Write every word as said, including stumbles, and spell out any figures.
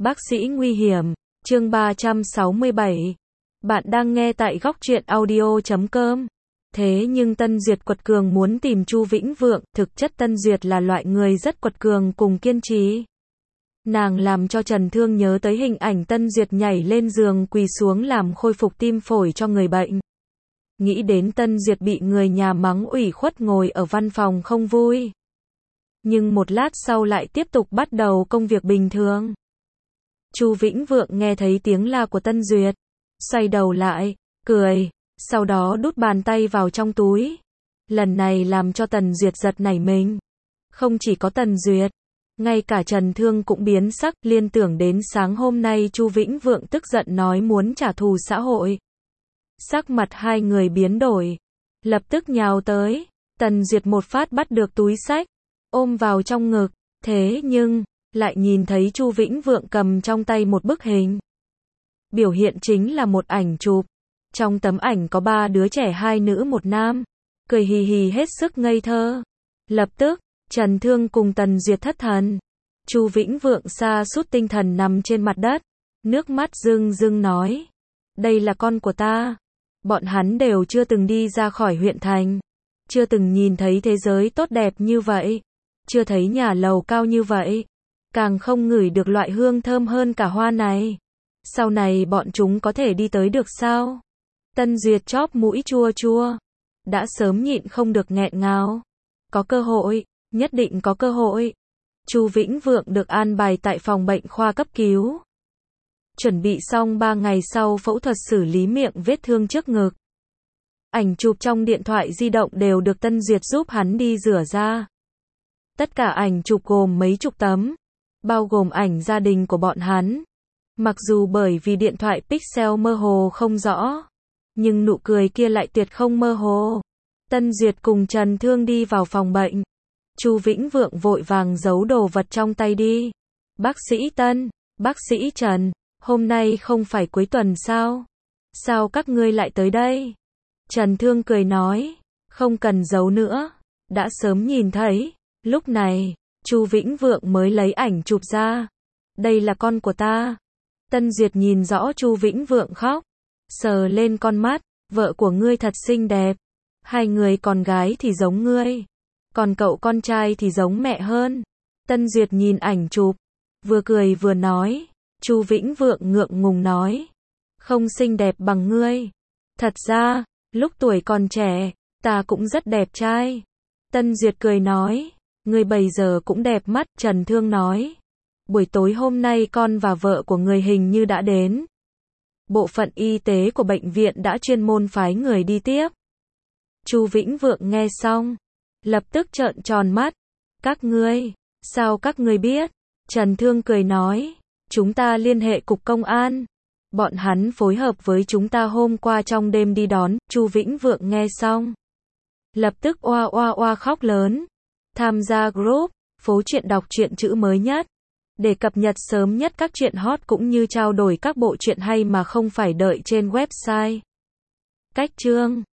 Bác sĩ nguy hiểm, chương ba trăm sáu mươi bảy. Bạn đang nghe tại góc truyện audio chấm com. Thế nhưng Tân Duyệt quật cường muốn tìm Chu Vĩnh Vượng, thực chất Tân Duyệt là loại người rất quật cường cùng kiên trì. Nàng làm cho Trần Thương nhớ tới hình ảnh Tân Duyệt nhảy lên giường quỳ xuống làm khôi phục tim phổi cho người bệnh. Nghĩ đến Tân Duyệt bị người nhà mắng ủy khuất ngồi ở văn phòng không vui. Nhưng một lát sau lại tiếp tục bắt đầu công việc bình thường. Chu Vĩnh Vượng nghe thấy tiếng la của Tân Duyệt, xoay đầu lại, cười, sau đó đút bàn tay vào trong túi. Lần này làm cho Tần Duyệt giật nảy mình. Không chỉ có Tần Duyệt, ngay cả Trần Thương cũng biến sắc, liên tưởng đến sáng hôm nay Chu Vĩnh Vượng tức giận nói muốn trả thù xã hội. Sắc mặt hai người biến đổi, lập tức nhào tới. Tần Duyệt một phát bắt được túi xách, ôm vào trong ngực, thế nhưng lại nhìn thấy Chu Vĩnh Vượng cầm trong tay một bức hình. Biểu hiện chính là một ảnh chụp. Trong tấm ảnh có ba đứa trẻ, hai nữ một nam, cười hì hì hết sức ngây thơ. Lập tức, Trần Thương cùng Tần Duyệt thất thần. Chu Vĩnh Vượng sa sút tinh thần nằm trên mặt đất, nước mắt rưng rưng nói: "Đây là con của ta." Bọn hắn đều chưa từng đi ra khỏi huyện thành, chưa từng nhìn thấy thế giới tốt đẹp như vậy, chưa thấy nhà lầu cao như vậy, càng không ngửi được loại hương thơm hơn cả hoa này. Sau này bọn chúng có thể đi tới được sao? Tân Duyệt chóp mũi chua chua, đã sớm nhịn không được nghẹn ngào. Có cơ hội, nhất định có cơ hội. Chu Vĩnh Vượng được an bài tại phòng bệnh khoa cấp cứu. Chuẩn bị xong ba ngày sau phẫu thuật xử lý miệng vết thương trước ngực. Ảnh chụp trong điện thoại di động đều được Tân Duyệt giúp hắn đi rửa ra. Tất cả ảnh chụp gồm mấy chục tấm, bao gồm ảnh gia đình của bọn hắn. Mặc dù bởi vì điện thoại pixel mơ hồ không rõ, nhưng nụ cười kia lại tuyệt không mơ hồ. Tân Duyệt cùng Trần Thương đi vào phòng bệnh. Chu Vĩnh Vượng vội vàng giấu đồ vật trong tay đi. "Bác sĩ Tân, bác sĩ Trần, hôm nay không phải cuối tuần sao? Sao các ngươi lại tới đây?" Trần Thương cười nói: "Không cần giấu nữa, đã sớm nhìn thấy." Lúc này, Chu Vĩnh Vượng mới lấy ảnh chụp ra. "Đây là con của ta." Tân Duyệt nhìn rõ Chu Vĩnh Vượng khóc, sờ lên con mắt, "Vợ của ngươi thật xinh đẹp. Hai người con gái thì giống ngươi, còn cậu con trai thì giống mẹ hơn." Tân Duyệt nhìn ảnh chụp, vừa cười vừa nói. Chu Vĩnh Vượng ngượng ngùng nói: "Không xinh đẹp bằng ngươi. Thật ra, lúc tuổi còn trẻ, ta cũng rất đẹp trai." Tân Duyệt cười nói: "Ngươi bây giờ cũng đẹp mắt." Trần Thương nói: "Buổi tối hôm nay con và vợ của người hình như đã đến. Bộ phận y tế của bệnh viện đã chuyên môn phái người đi tiếp." Chu Vĩnh Vượng nghe xong, lập tức trợn tròn mắt. "Các ngươi, sao các ngươi biết?" Trần Thương cười nói: "Chúng ta liên hệ cục công an. Bọn hắn phối hợp với chúng ta hôm qua trong đêm đi đón." Chu Vĩnh Vượng nghe xong, lập tức oa oa oa khóc lớn. Tham gia group Phố Truyện đọc truyện chữ mới nhất, để cập nhật sớm nhất các truyện hot cũng như trao đổi các bộ truyện hay mà không phải đợi trên website. Cách chương